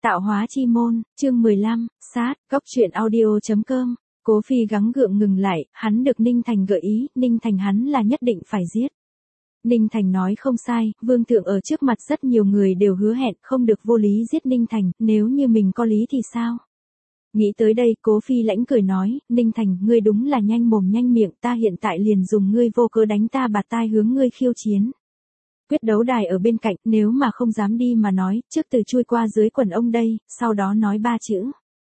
Tạo hóa chi môn, chương 15, sát, góc truyện audio.com. Cố Phi gắng gượng ngừng lại, hắn được Ninh Thành gợi ý, Ninh Thành hắn là nhất định phải giết. Ninh Thành nói không sai, vương thượng ở trước mặt rất nhiều người đều hứa hẹn không được vô lý giết Ninh Thành, nếu như mình có lý thì sao? Nghĩ tới đây, Cố Phi lãnh cười nói, Ninh Thành, ngươi đúng là nhanh mồm nhanh miệng, ta hiện tại liền dùng ngươi vô cớ đánh ta bạt tai hướng ngươi khiêu chiến. Quyết đấu đài ở bên cạnh, nếu mà không dám đi mà nói, trước từ chui qua dưới quần ông đây, sau đó nói 3 chữ.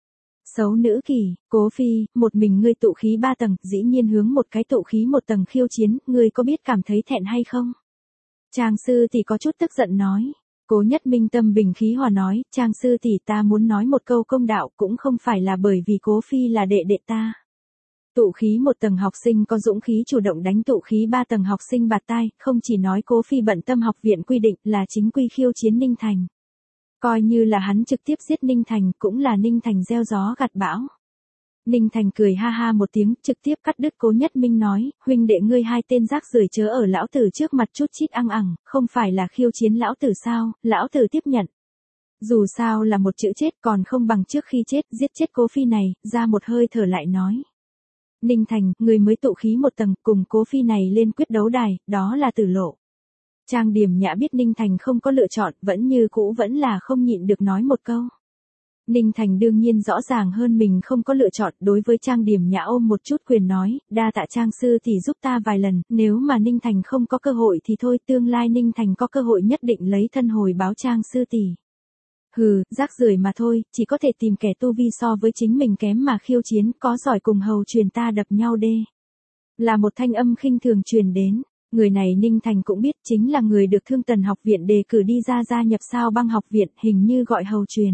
Xấu nữ kỳ, Cố Phi, một mình ngươi tụ khí 3 tầng, dĩ nhiên hướng một cái tụ khí 1 tầng khiêu chiến, ngươi có biết cảm thấy thẹn hay không? Trang sư tỷ có chút tức giận nói. Cố Nhất Minh tâm bình khí hòa nói, Trang sư tỷ ta muốn nói một câu công đạo, cũng không phải là bởi vì Cố Phi là đệ đệ ta. Tụ khí 1 tầng học sinh có dũng khí chủ động đánh tụ khí 3 tầng học sinh bạt tai, không chỉ nói Cố Phi bận tâm học viện quy định là chính quy khiêu chiến Ninh Thành. Coi như là hắn trực tiếp giết Ninh Thành, cũng là Ninh Thành gieo gió gặt bão. Ninh Thành cười ha ha một tiếng, trực tiếp cắt đứt Cố Nhất Minh nói, huynh đệ ngươi hai tên rác rưởi chớ ở lão tử trước mặt chút chít ăng ẳng, không phải là khiêu chiến lão tử sao, lão tử tiếp nhận. Dù sao là một chữ chết còn không bằng trước khi chết, giết chết Cố Phi này, ra một hơi thở lại nói. Ninh Thành, người mới tụ khí 1 tầng, cùng Cố Phi này lên quyết đấu đài, đó là tử lộ. Trang Điểm Nhã biết Ninh Thành không có lựa chọn, vẫn như cũ vẫn là không nhịn được nói một câu. Ninh Thành đương nhiên rõ ràng hơn mình không có lựa chọn, đối với Trang Điểm Nhã ôm một chút quyền nói, đa tạ Trang sư tỷ giúp ta vài lần, nếu mà Ninh Thành không có cơ hội thì thôi, tương lai Ninh Thành có cơ hội nhất định lấy thân hồi báo Trang sư tỷ. Hừ, rác rưởi mà thôi, chỉ có thể tìm kẻ tu vi so với chính mình kém mà khiêu chiến, có giỏi cùng hầu truyền ta đập nhau đê. Là một thanh âm khinh thường truyền đến. Người này Ninh Thành cũng biết chính là người được Thương Tần học viện đề cử đi ra gia nhập Sao Băng học viện, hình như gọi hầu truyền.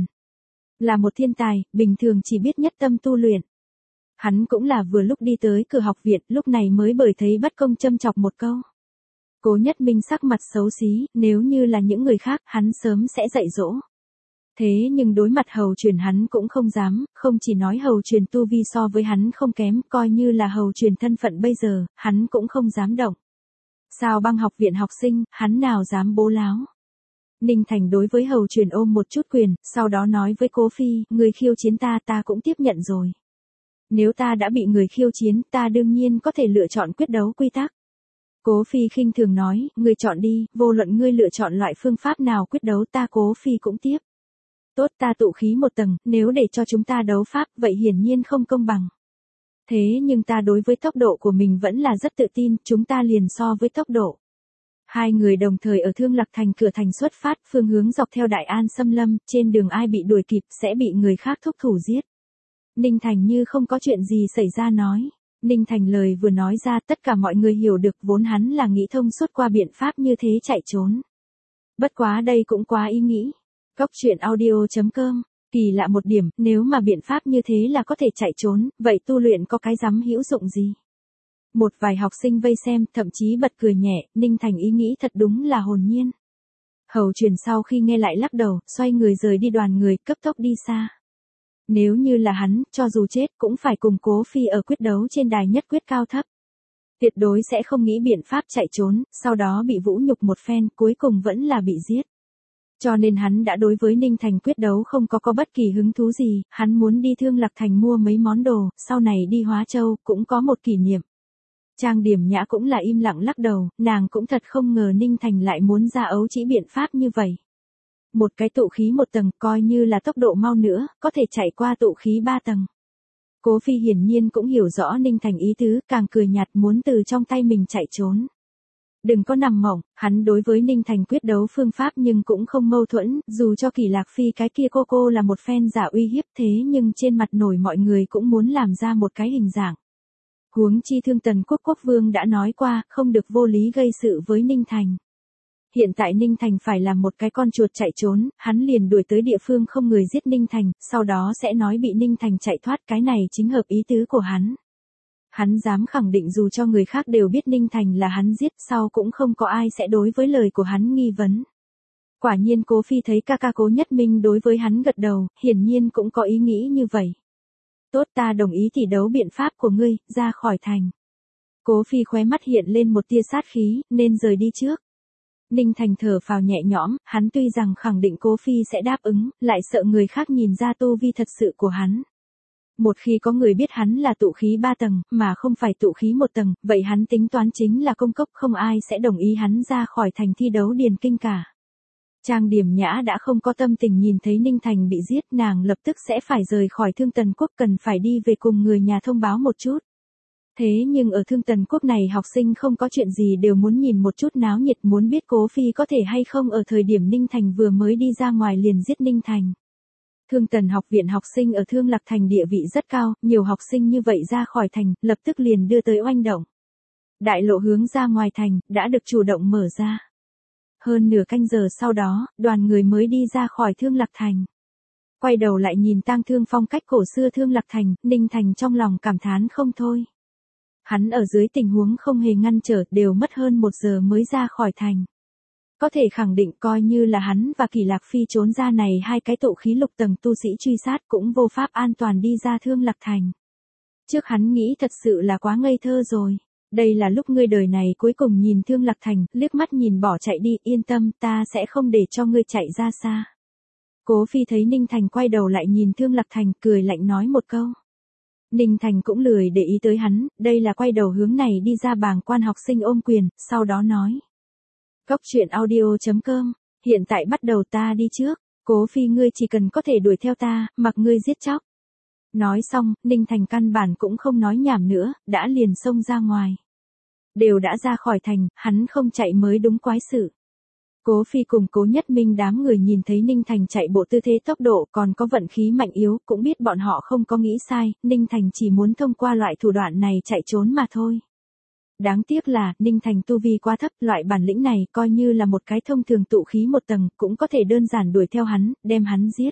Là một thiên tài, bình thường chỉ biết nhất tâm tu luyện. Hắn cũng là vừa lúc đi tới cửa học viện, lúc này mới bởi thấy bất công châm chọc một câu. Cố Nhất Minh sắc mặt xấu xí, nếu như là những người khác, hắn sớm sẽ dạy dỗ. Thế nhưng đối mặt hầu truyền hắn cũng không dám, không chỉ nói hầu truyền tu vi so với hắn không kém, coi như là hầu truyền thân phận bây giờ, hắn cũng không dám động. Sao Băng học viện học sinh, hắn nào dám bố láo. Ninh Thành đối với hầu truyền ôm một chút quyền, sau đó nói với Cố Phi, người khiêu chiến ta cũng tiếp nhận rồi. Nếu ta đã bị người khiêu chiến, ta đương nhiên có thể lựa chọn quyết đấu quy tắc. Cố Phi khinh thường nói, ngươi chọn đi, vô luận ngươi lựa chọn loại phương pháp nào quyết đấu ta Cố Phi cũng tiếp. Tốt, ta tụ khí 1 tầng, nếu để cho chúng ta đấu pháp, vậy hiển nhiên không công bằng. Thế nhưng ta đối với tốc độ của mình vẫn là rất tự tin, chúng ta liền so với tốc độ. Hai người đồng thời ở Thương Lạc Thành cửa thành xuất phát, phương hướng dọc theo Đại An xâm lâm, trên đường ai bị đuổi kịp sẽ bị người khác thúc thủ giết. Ninh Thành như không có chuyện gì xảy ra nói. Ninh Thành lời vừa nói ra tất cả mọi người hiểu được, vốn hắn là nghĩ thông suốt qua biện pháp như thế chạy trốn. Bất quá đây cũng quá ý nghĩ. Góc truyện audio.com. Kỳ lạ một điểm, nếu mà biện pháp như thế là có thể chạy trốn, vậy tu luyện có cái dám hữu dụng gì? Một vài học sinh vây xem, thậm chí bật cười nhẹ, Ninh Thành ý nghĩ thật đúng là hồn nhiên. Hầu truyền sau khi nghe lại lắc đầu, xoay người rời đi đoàn người, cấp tốc đi xa. Nếu như là hắn, cho dù chết cũng phải cùng Cố Phi ở quyết đấu trên đài nhất quyết cao thấp. Tuyệt đối sẽ không nghĩ biện pháp chạy trốn, sau đó bị vũ nhục một phen, cuối cùng vẫn là bị giết. Cho nên hắn đã đối với Ninh Thành quyết đấu không có bất kỳ hứng thú gì, hắn muốn đi Thương Lạc Thành mua mấy món đồ, sau này đi Hóa Châu, cũng có một kỷ niệm. Trang Điểm Nhã cũng là im lặng lắc đầu, nàng cũng thật không ngờ Ninh Thành lại muốn ra ấu trĩ biện pháp như vậy. Một cái tụ khí 1 tầng, coi như là tốc độ mau nữa, có thể chạy qua tụ khí 3 tầng. Cố Phi hiển nhiên cũng hiểu rõ Ninh Thành ý tứ, càng cười nhạt muốn từ trong tay mình chạy trốn. Đừng có nằm mộng, hắn đối với Ninh Thành quyết đấu phương pháp nhưng cũng không mâu thuẫn, dù cho Kỳ Lạc Phi cái kia cô là một phen giả uy hiếp thế nhưng trên mặt nổi mọi người cũng muốn làm ra một cái hình dạng. Huống chi Thương Tần quốc vương đã nói qua, không được vô lý gây sự với Ninh Thành. Hiện tại Ninh Thành phải làm một cái con chuột chạy trốn, hắn liền đuổi tới địa phương không người giết Ninh Thành, sau đó sẽ nói bị Ninh Thành chạy thoát, cái này chính hợp ý tứ của hắn. Hắn dám khẳng định dù cho người khác đều biết Ninh Thành là hắn giết, sau cũng không có ai sẽ đối với lời của hắn nghi vấn. Quả nhiên Cố Phi thấy ca ca Cố Nhất Minh đối với hắn gật đầu, hiển nhiên cũng có ý nghĩ như vậy. Tốt, ta đồng ý thi đấu biện pháp của ngươi, ra khỏi thành. Cố Phi khóe mắt hiện lên một tia sát khí, nên rời đi trước. Ninh Thành thở phào nhẹ nhõm, hắn tuy rằng khẳng định Cố Phi sẽ đáp ứng, lại sợ người khác nhìn ra tu vi thật sự của hắn. Một khi có người biết hắn là tụ khí 3 tầng, mà không phải tụ khí 1 tầng, vậy hắn tính toán chính là công cốc, không ai sẽ đồng ý hắn ra khỏi thành thi đấu điền kinh cả. Trang Điểm Nhã đã không có tâm tình nhìn thấy Ninh Thành bị giết, nàng lập tức sẽ phải rời khỏi Thương Tần Quốc, cần phải đi về cùng người nhà thông báo một chút. Thế nhưng ở Thương Tần Quốc này học sinh không có chuyện gì đều muốn nhìn một chút náo nhiệt, muốn biết Cố Phi có thể hay không ở thời điểm Ninh Thành vừa mới đi ra ngoài liền giết Ninh Thành. Thương Tần học viện học sinh ở Thương Lạc Thành địa vị rất cao, nhiều học sinh như vậy ra khỏi thành, lập tức liền đưa tới oanh động. Đại lộ hướng ra ngoài thành, đã được chủ động mở ra. Hơn nửa canh giờ sau đó, đoàn người mới đi ra khỏi Thương Lạc Thành. Quay đầu lại nhìn tang thương phong cách cổ xưa Thương Lạc Thành, Ninh Thành trong lòng cảm thán không thôi. Hắn ở dưới tình huống không hề ngăn trở, đều mất hơn 1 giờ mới ra khỏi thành. Có thể khẳng định coi như là hắn và Kỳ Lạc Phi trốn ra này, 2 cái tụ khí lục tầng tu sĩ truy sát cũng vô pháp an toàn đi ra Thương Lạc Thành. Trước hắn nghĩ thật sự là quá ngây thơ rồi. Đây là lúc ngươi đời này cuối cùng nhìn Thương Lạc Thành, liếc mắt nhìn bỏ chạy đi, yên tâm, ta sẽ không để cho ngươi chạy ra xa. Cố Phi thấy Ninh Thành quay đầu lại nhìn Thương Lạc Thành, cười lạnh nói một câu. Ninh Thành cũng lười để ý tới hắn, đây là quay đầu hướng này đi ra bàng quan học sinh ôm quyền, sau đó nói. Cốc truyện audio.com, hiện tại bắt đầu ta đi trước, Cố Phi ngươi chỉ cần có thể đuổi theo ta, mặc ngươi giết chóc. Nói xong, Ninh Thành căn bản cũng không nói nhảm nữa, đã liền xông ra ngoài. Đều đã ra khỏi thành, hắn không chạy mới đúng quái sự. Cố Phi cùng Cố Nhất Minh đám người nhìn thấy Ninh Thành chạy bộ tư thế tốc độ còn có vận khí mạnh yếu, cũng biết bọn họ không có nghĩ sai, Ninh Thành chỉ muốn thông qua loại thủ đoạn này chạy trốn mà thôi. Đáng tiếc là, Ninh Thành tu vi quá thấp, loại bản lĩnh này coi như là một cái thông thường tụ khí 1 tầng, cũng có thể đơn giản đuổi theo hắn, đem hắn giết.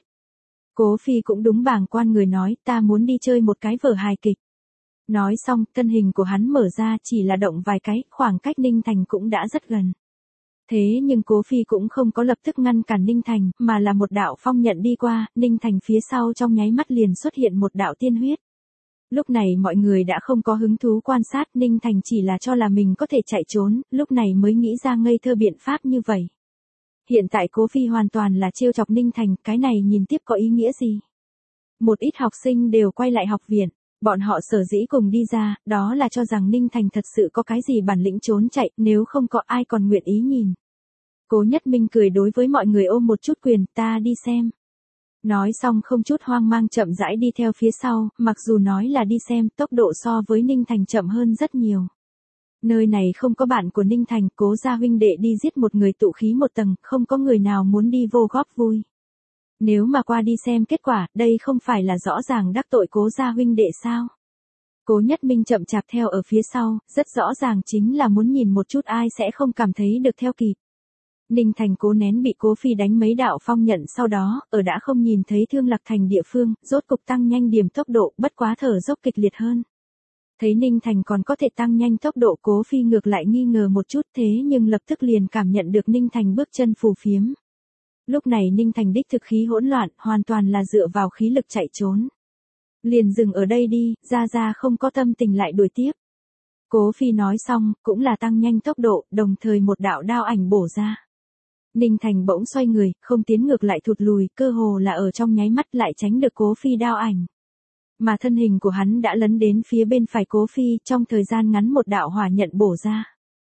Cố Phi cũng đúng bàng quan người nói, ta muốn đi chơi một cái vở hài kịch. Nói xong, thân hình của hắn mở ra chỉ là động vài cái, khoảng cách Ninh Thành cũng đã rất gần. Thế nhưng Cố Phi cũng không có lập tức ngăn cản Ninh Thành, mà là một đạo phong nhận đi qua, Ninh Thành phía sau trong nháy mắt liền xuất hiện một đạo tiên huyết. Lúc này mọi người đã không có hứng thú quan sát, Ninh Thành chỉ là cho là mình có thể chạy trốn, lúc này mới nghĩ ra ngây thơ biện pháp như vậy. Hiện tại Cố Phi hoàn toàn là trêu chọc Ninh Thành, cái này nhìn tiếp có ý nghĩa gì? Một ít học sinh đều quay lại học viện, bọn họ sở dĩ cùng đi ra, đó là cho rằng Ninh Thành thật sự có cái gì bản lĩnh trốn chạy, nếu không có ai còn nguyện ý nhìn. Cố Nhất Minh cười đối với mọi người ôm một chút quyền, ta đi xem. Nói xong không chút hoang mang chậm rãi đi theo phía sau, mặc dù nói là đi xem, tốc độ so với Ninh Thành chậm hơn rất nhiều. Nơi này không có bạn của Ninh Thành, Cố gia huynh đệ đi giết một người tụ khí 1 tầng, không có người nào muốn đi vô góp vui. Nếu mà qua đi xem kết quả, đây không phải là rõ ràng đắc tội Cố gia huynh đệ sao? Cố Nhất Minh chậm chạp theo ở phía sau, rất rõ ràng chính là muốn nhìn một chút ai sẽ không cảm thấy được theo kịp. Ninh Thành cố nén bị Cố Phi đánh mấy đạo phong nhận, sau đó, ở đã không nhìn thấy Thương Lạc Thành địa phương, rốt cục tăng nhanh điểm tốc độ, bất quá thở dốc kịch liệt hơn. Thấy Ninh Thành còn có thể tăng nhanh tốc độ, Cố Phi ngược lại nghi ngờ một chút, thế nhưng lập tức liền cảm nhận được Ninh Thành bước chân phù phiếm. Lúc này Ninh Thành đích thực khí hỗn loạn, hoàn toàn là dựa vào khí lực chạy trốn. Liền dừng ở đây đi, ra không có tâm tình lại đuổi tiếp. Cố Phi nói xong, cũng là tăng nhanh tốc độ, đồng thời một đạo đao ảnh bổ ra. Ninh Thành bỗng xoay người, không tiến ngược lại thụt lùi, cơ hồ là ở trong nháy mắt lại tránh được Cố Phi đao ảnh. Mà thân hình của hắn đã lấn đến phía bên phải Cố Phi, trong thời gian ngắn một đạo hỏa nhận bổ ra.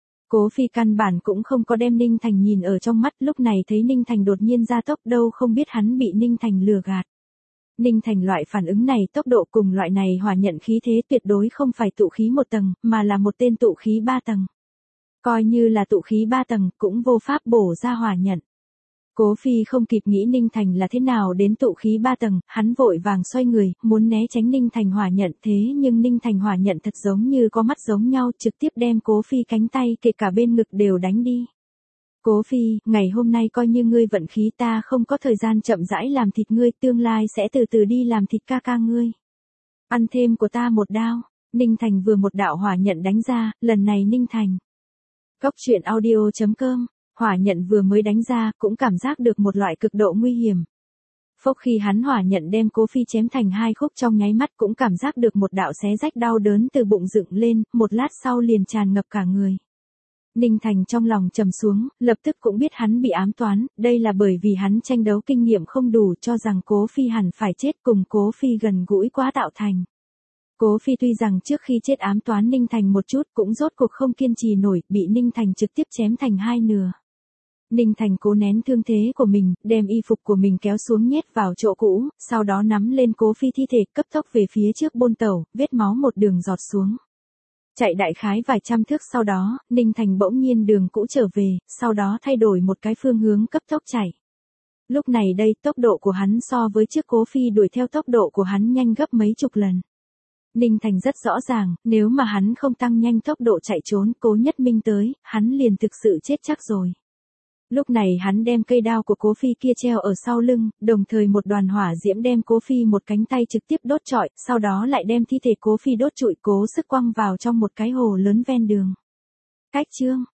Cố Phi căn bản cũng không có đem Ninh Thành nhìn ở trong mắt, lúc này thấy Ninh Thành đột nhiên ra tốc, đâu không biết hắn bị Ninh Thành lừa gạt. Ninh Thành loại phản ứng này, tốc độ cùng loại này hỏa nhận khí thế tuyệt đối không phải tụ khí 1 tầng, mà là một tên tụ khí 3 tầng. Coi như là tụ khí 3 tầng, cũng vô pháp bổ ra hỏa nhận. Cố Phi không kịp nghĩ Ninh Thành là thế nào đến tụ khí 3 tầng, hắn vội vàng xoay người, muốn né tránh Ninh Thành hỏa nhận, thế nhưng Ninh Thành hỏa nhận thật giống như có mắt giống nhau, trực tiếp đem Cố Phi cánh tay kể cả bên ngực đều đánh đi. Cố Phi, ngày hôm nay coi như ngươi vận khí, ta không có thời gian chậm rãi làm thịt ngươi, tương lai sẽ từ từ đi làm thịt ca ca ngươi. Ăn thêm của ta một đao. Ninh Thành vừa một đạo hỏa nhận đánh ra, lần này Ninh Thành. Cốc truyện audio.com, hỏa nhận vừa mới đánh ra, cũng cảm giác được một loại cực độ nguy hiểm. Phốc khi hắn hỏa nhận đem Cố Phi chém thành 2 khúc, trong nháy mắt cũng cảm giác được một đạo xé rách đau đớn từ bụng dựng lên, một lát sau liền tràn ngập cả người. Ninh Thành trong lòng trầm xuống, lập tức cũng biết hắn bị ám toán, đây là bởi vì hắn tranh đấu kinh nghiệm không đủ cho rằng Cố Phi hẳn phải chết cùng Cố Phi gần gũi quá tạo thành. Cố Phi tuy rằng trước khi chết ám toán Ninh Thành một chút cũng rốt cuộc không kiên trì nổi, bị Ninh Thành trực tiếp chém thành hai nửa. Ninh Thành cố nén thương thế của mình, đem y phục của mình kéo xuống nhét vào chỗ cũ, sau đó nắm lên Cố Phi thi thể cấp tốc về phía trước bôn tẩu, vết máu một đường giọt xuống. Chạy đại khái vài trăm thước sau đó, Ninh Thành bỗng nhiên đường cũ trở về, sau đó thay đổi một cái phương hướng cấp tốc chạy. Lúc này đây tốc độ của hắn so với trước Cố Phi đuổi theo tốc độ của hắn nhanh gấp mấy chục lần. Ninh Thành rất rõ ràng, nếu mà hắn không tăng nhanh tốc độ chạy trốn, Cố Nhất Minh tới, hắn liền thực sự chết chắc rồi. Lúc này hắn đem cây đao của Cố Phi kia treo ở sau lưng, đồng thời một đoàn hỏa diễm đem Cố Phi một cánh tay trực tiếp đốt trọi, sau đó lại đem thi thể Cố Phi đốt trụi cố sức quăng vào trong một cái hồ lớn ven đường. Cách chương